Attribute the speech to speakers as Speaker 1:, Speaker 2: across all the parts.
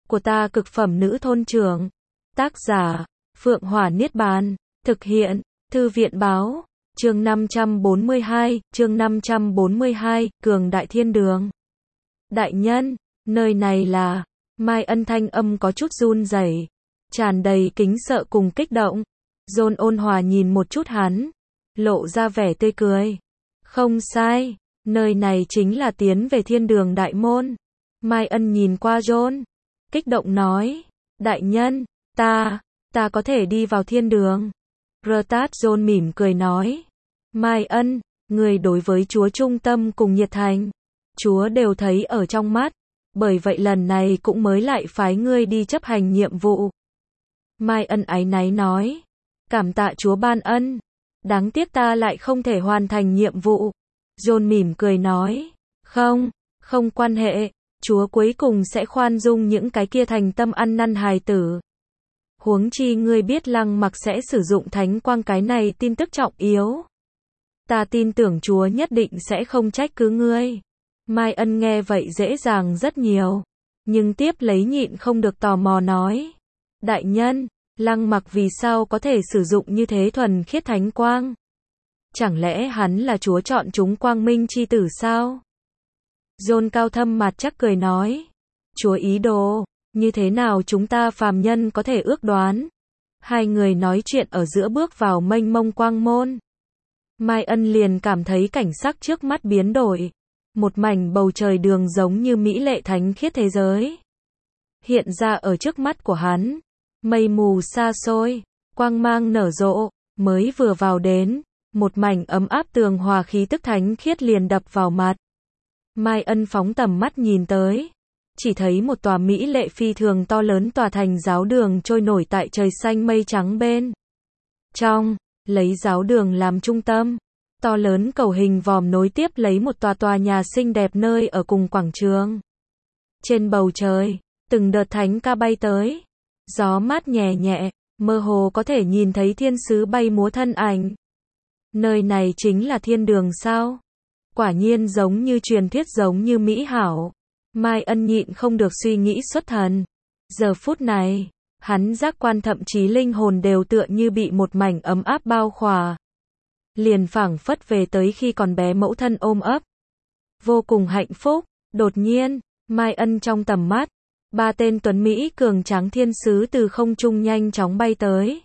Speaker 1: của ta cực phẩm nữ thôn trưởng. Tác giả, Phượng Hỏa Niết Bàn. Thực hiện, Thư viện báo. Chương 542, Cường Đại Thiên Đường. Đại nhân, nơi này là... Mai Ân thanh âm có chút run rẩy, tràn đầy kính sợ cùng kích động. John ôn hòa nhìn một chút hắn, lộ ra vẻ tươi cười. Không sai, nơi này chính là tiến về thiên đường đại môn. Mai Ân nhìn qua John, kích động nói, đại nhân, ta có thể đi vào thiên đường. Rtat John mỉm cười nói, Mai Ân, người đối với Chúa trung tâm cùng nhiệt thành, Chúa đều thấy ở trong mắt, bởi vậy lần này cũng mới lại phái ngươi đi chấp hành nhiệm vụ. Mai Ân áy náy nói, cảm tạ Chúa ban ân, đáng tiếc ta lại không thể hoàn thành nhiệm vụ. John mỉm cười nói, không quan hệ, Chúa cuối cùng sẽ khoan dung những cái kia thành tâm ăn năn hài tử. Huống chi ngươi biết Lăng Mặc sẽ sử dụng thánh quang, cái này tin tức trọng yếu. Ta tin tưởng Chúa nhất định sẽ không trách cứ ngươi. Mai Ân nghe vậy dễ dàng rất nhiều, nhưng tiếp lấy nhịn không được tò mò nói, đại nhân, Lăng Mặc vì sao có thể sử dụng như thế thuần khiết thánh quang? Chẳng lẽ hắn là Chúa chọn chúng quang minh chi tử sao? John cao thâm mặt chắc cười nói, Chúa ý đồ, như thế nào chúng ta phàm nhân có thể ước đoán? Hai người nói chuyện ở giữa bước vào mênh mông quang môn. Mai Ân liền cảm thấy cảnh sắc trước mắt biến đổi. Một mảnh bầu trời đường giống như mỹ lệ thánh khiết thế giới hiện ra ở trước mắt của hắn. Mây mù xa xôi, quang mang nở rộ, mới vừa vào đến, một mảnh ấm áp tường hòa khí tức thánh khiết liền đập vào mặt. Mai Ân phóng tầm mắt nhìn tới, chỉ thấy một tòa mỹ lệ phi thường to lớn tòa thành giáo đường trôi nổi tại trời xanh mây trắng bên trong, lấy giáo đường làm trung tâm. To lớn cầu hình vòm nối tiếp lấy một tòa nhà xinh đẹp nơi ở cùng quảng trường. Trên bầu trời, từng đợt thánh ca bay tới. Gió mát nhẹ nhẹ, mơ hồ có thể nhìn thấy thiên sứ bay múa thân ảnh. Nơi này chính là thiên đường sao? Quả nhiên giống như truyền thuyết, giống như mỹ hảo. Mai Ân nhịn không được suy nghĩ xuất thần. Giờ phút này, hắn giác quan thậm chí linh hồn đều tựa như bị một mảnh ấm áp bao khỏa. Liền phảng phất về tới khi còn bé mẫu thân ôm ấp. Vô cùng hạnh phúc. Đột nhiên, Mai Ân trong tầm mắt, ba tên tuấn Mỹ cường tráng thiên sứ từ không trung nhanh chóng bay tới.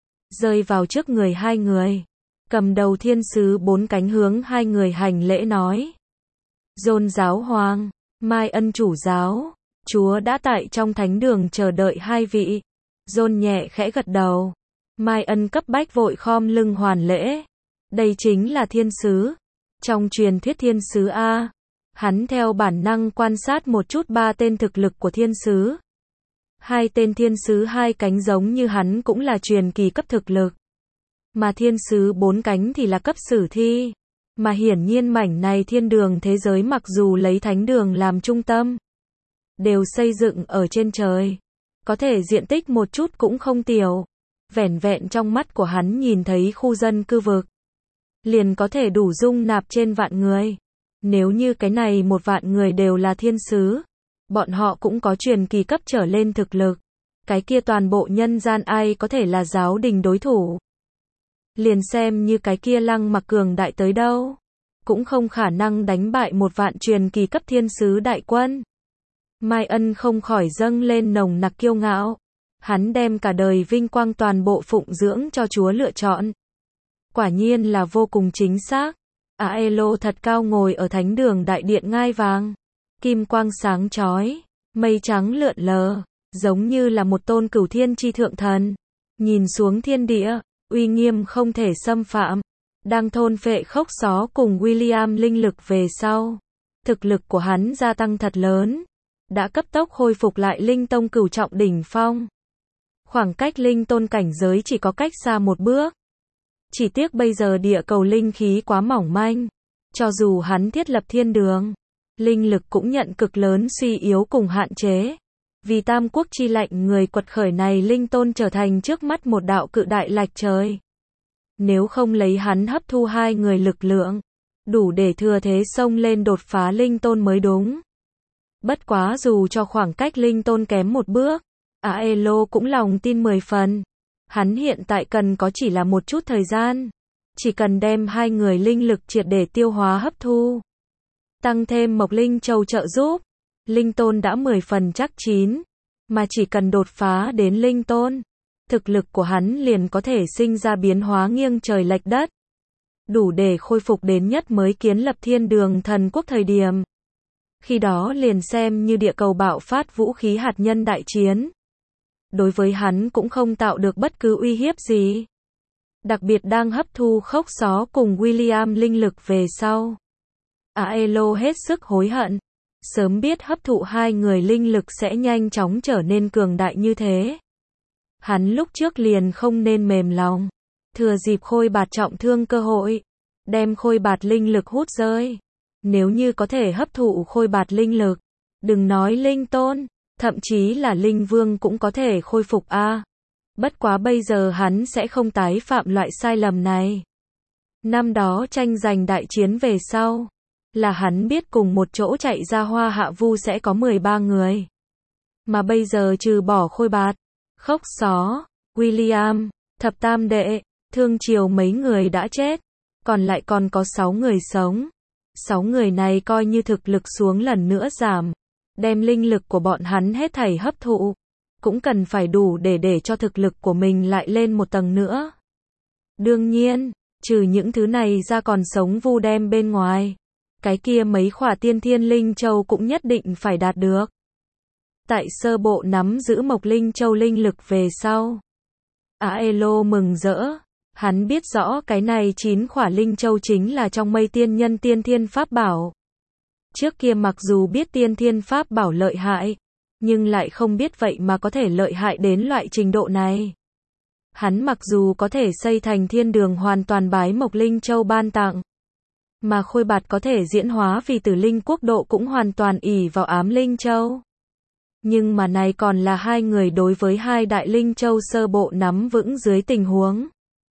Speaker 1: Rơi vào trước người hai người. Cầm đầu thiên sứ bốn cánh hướng hai người hành lễ nói. John giáo hoàng, Mai Ân chủ giáo, Chúa đã tại trong thánh đường chờ đợi hai vị. John nhẹ khẽ gật đầu. Mai Ân cấp bách vội khom lưng hoàn lễ. Đây chính là thiên sứ. Trong truyền thuyết thiên sứ A. Hắn theo bản năng quan sát một chút ba tên thực lực của thiên sứ. Hai tên thiên sứ hai cánh giống như hắn cũng là truyền kỳ cấp thực lực. Mà thiên sứ bốn cánh thì là cấp sử thi. Mà hiển nhiên mảnh này thiên đường thế giới mặc dù lấy thánh đường làm trung tâm, đều xây dựng ở trên trời. Có thể diện tích một chút cũng không tiểu. Vẻn vẹn trong mắt của hắn nhìn thấy khu dân cư vực, liền có thể đủ dung nạp trên vạn người. Nếu như cái này một vạn người đều là thiên sứ, bọn họ cũng có truyền kỳ cấp trở lên thực lực. Cái kia toàn bộ nhân gian ai có thể là giáo đình đối thủ? Liền xem như cái kia Lăng Mặc cường đại tới đâu, cũng không khả năng đánh bại một vạn truyền kỳ cấp thiên sứ đại quân. Mai Ân không khỏi dâng lên nồng nặc kiêu ngạo. Hắn đem cả đời vinh quang toàn bộ phụng dưỡng cho Chúa lựa chọn. Quả nhiên là vô cùng chính xác. Aelo thật cao ngồi ở thánh đường đại điện ngai vàng. Kim quang sáng chói, mây trắng lượn lờ, giống như là một tôn cửu thiên chi thượng thần. Nhìn xuống thiên địa, uy nghiêm không thể xâm phạm. Đang thôn phệ khốc xó cùng William linh lực về sau. Thực lực của hắn gia tăng thật lớn. Đã cấp tốc khôi phục lại linh tông cửu trọng đỉnh phong. Khoảng cách linh tôn cảnh giới chỉ có cách xa một bước. Chỉ tiếc bây giờ địa cầu linh khí quá mỏng manh. Cho dù hắn thiết lập thiên đường, linh lực cũng nhận cực lớn suy yếu cùng hạn chế. Vì tam quốc chi lệnh người quật khởi này linh tôn trở thành trước mắt một đạo cự đại lạch trời. Nếu không lấy hắn hấp thu hai người lực lượng, đủ để thừa thế xông lên đột phá linh tôn mới đúng. Bất quá dù cho khoảng cách linh tôn kém một bước, Aelo cũng lòng tin 10 phần. Hắn hiện tại cần có chỉ là một chút thời gian. Chỉ cần đem hai người linh lực triệt để tiêu hóa hấp thu. Tăng thêm Mộc Linh Châu trợ giúp. Linh tôn đã 10 phần chắc chín. Mà chỉ cần đột phá đến linh tôn. Thực lực của hắn liền có thể sinh ra biến hóa nghiêng trời lệch đất. Đủ để khôi phục đến nhất mới kiến lập thiên đường thần quốc thời điểm. Khi đó liền xem như địa cầu bạo phát vũ khí hạt nhân đại chiến. Đối với hắn cũng không tạo được bất cứ uy hiếp gì. Đặc biệt đang hấp thu khốc xó cùng William linh lực về sau. Aelo hết sức hối hận. Sớm biết hấp thụ hai người linh lực sẽ nhanh chóng trở nên cường đại như thế. Hắn lúc trước liền không nên mềm lòng. Thừa dịp khôi bạt trọng thương cơ hội. Đem khôi bạt linh lực hút rơi. Nếu như có thể hấp thụ khôi bạt linh lực. Đừng nói linh tôn. Thậm chí là linh vương cũng có thể khôi phục a. Bất quá bây giờ hắn sẽ không tái phạm loại sai lầm này. Năm đó tranh giành đại chiến về sau. Là hắn biết cùng một chỗ chạy ra Hoa Hạ Vu sẽ có 13 người. Mà bây giờ trừ bỏ khôi bạt, khốc xó, William, thập tam đệ, thương triều mấy người đã chết. Còn lại còn có 6 người sống. 6 người này coi như thực lực xuống lần nữa giảm. Đem linh lực của bọn hắn hết thảy hấp thụ. Cũng cần phải đủ để cho thực lực của mình lại lên một tầng nữa. Đương nhiên, trừ những thứ này ra còn sống Vu đem bên ngoài. Cái kia mấy khỏa tiên thiên linh châu cũng nhất định phải đạt được. Tại sơ bộ nắm giữ Mộc Linh Châu linh lực về sau. Aelo mừng rỡ. Hắn biết rõ cái này 9 khỏa linh châu chính là trong mây tiên nhân tiên thiên pháp bảo. Trước kia mặc dù biết tiên thiên pháp bảo lợi hại, nhưng lại không biết vậy mà có thể lợi hại đến loại trình độ này. Hắn mặc dù có thể xây thành thiên đường hoàn toàn bái Mộc Linh Châu ban tặng, mà khôi bạt có thể diễn hóa vì tử linh quốc độ cũng hoàn toàn ỷ vào ám Linh Châu. Nhưng mà này còn là hai người đối với hai đại Linh Châu sơ bộ nắm vững dưới tình huống.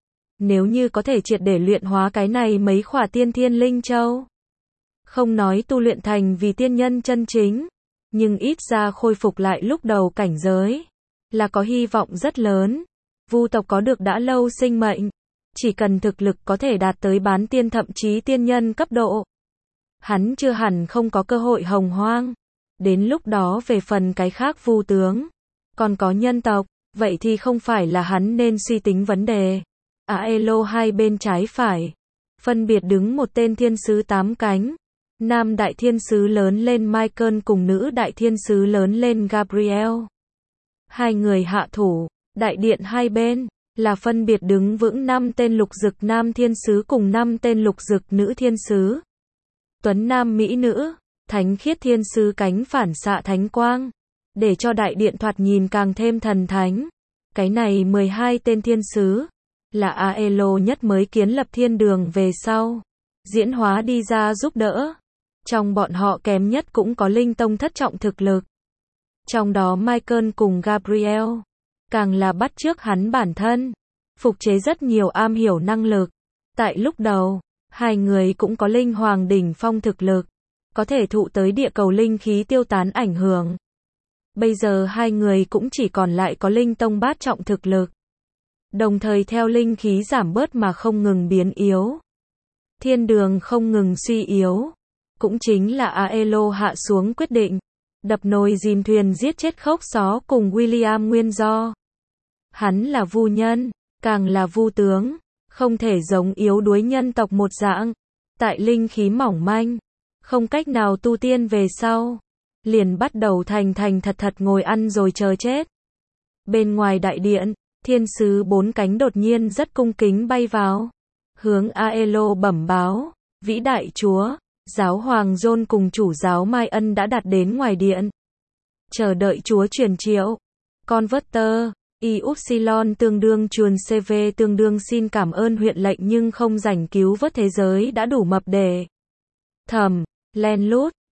Speaker 1: Nếu như có thể triệt để luyện hóa cái này mấy khỏa tiên thiên Linh Châu. Không nói tu luyện thành vì tiên nhân chân chính, nhưng ít ra khôi phục lại lúc đầu cảnh giới. Là có hy vọng rất lớn. Vu tộc có được đã lâu sinh mệnh. Chỉ cần thực lực có thể đạt tới bán tiên thậm chí tiên nhân cấp độ. Hắn chưa hẳn không có cơ hội hồng hoang. Đến lúc đó về phần cái khác Vu tướng. Còn có nhân tộc, vậy thì không phải là hắn nên suy tính vấn đề. Aelo hai bên trái phải. Phân biệt đứng một tên thiên sứ 8 cánh. Nam đại thiên sứ lớn lên Michael cùng nữ đại thiên sứ lớn lên Gabriel. Hai người hạ thủ, đại điện hai bên, là phân biệt đứng vững 5 tên lục dực nam thiên sứ cùng 5 tên lục dực nữ thiên sứ. Tuấn nam mỹ nữ, thánh khiết thiên sứ cánh phản xạ thánh quang, để cho đại điện thoạt nhìn càng thêm thần thánh. Cái này 12 tên thiên sứ, là Aelo nhất mới kiến lập thiên đường về sau. Diễn hóa đi ra giúp đỡ. Trong bọn họ kém nhất cũng có linh tông thất trọng thực lực. Trong đó Michael cùng Gabriel, càng là bắt chước hắn bản thân. Phục chế rất nhiều am hiểu năng lực. Tại lúc đầu, hai người cũng có linh hoàng đỉnh phong thực lực. Có thể thụ tới địa cầu linh khí tiêu tán ảnh hưởng. Bây giờ hai người cũng chỉ còn lại có linh tông bát trọng thực lực. Đồng thời theo linh khí giảm bớt mà không ngừng biến yếu. Thiên đường không ngừng suy yếu. Cũng chính là Aelo hạ xuống quyết định. Đập nồi dìm thuyền giết chết khốc xó cùng William nguyên do. Hắn là Vu nhân, càng là Vu tướng. Không thể giống yếu đuối nhân tộc một dạng. Tại linh khí mỏng manh. Không cách nào tu tiên về sau. Liền bắt đầu thành thật ngồi ăn rồi chờ chết. Bên ngoài đại điện, thiên sứ 4 cánh đột nhiên rất cung kính bay vào. Hướng Aelo bẩm báo. Vĩ đại chúa. Giáo hoàng John cùng chủ giáo Mai Ân đã đặt đến ngoài điện. Chờ đợi chúa truyền triệu. Converter, Y Upsilon tương đương chuồn CV tương đương xin cảm ơn huyện lệnh nhưng không rảnh cứu vớt thế giới đã đủ mập để. Thầm, len lút,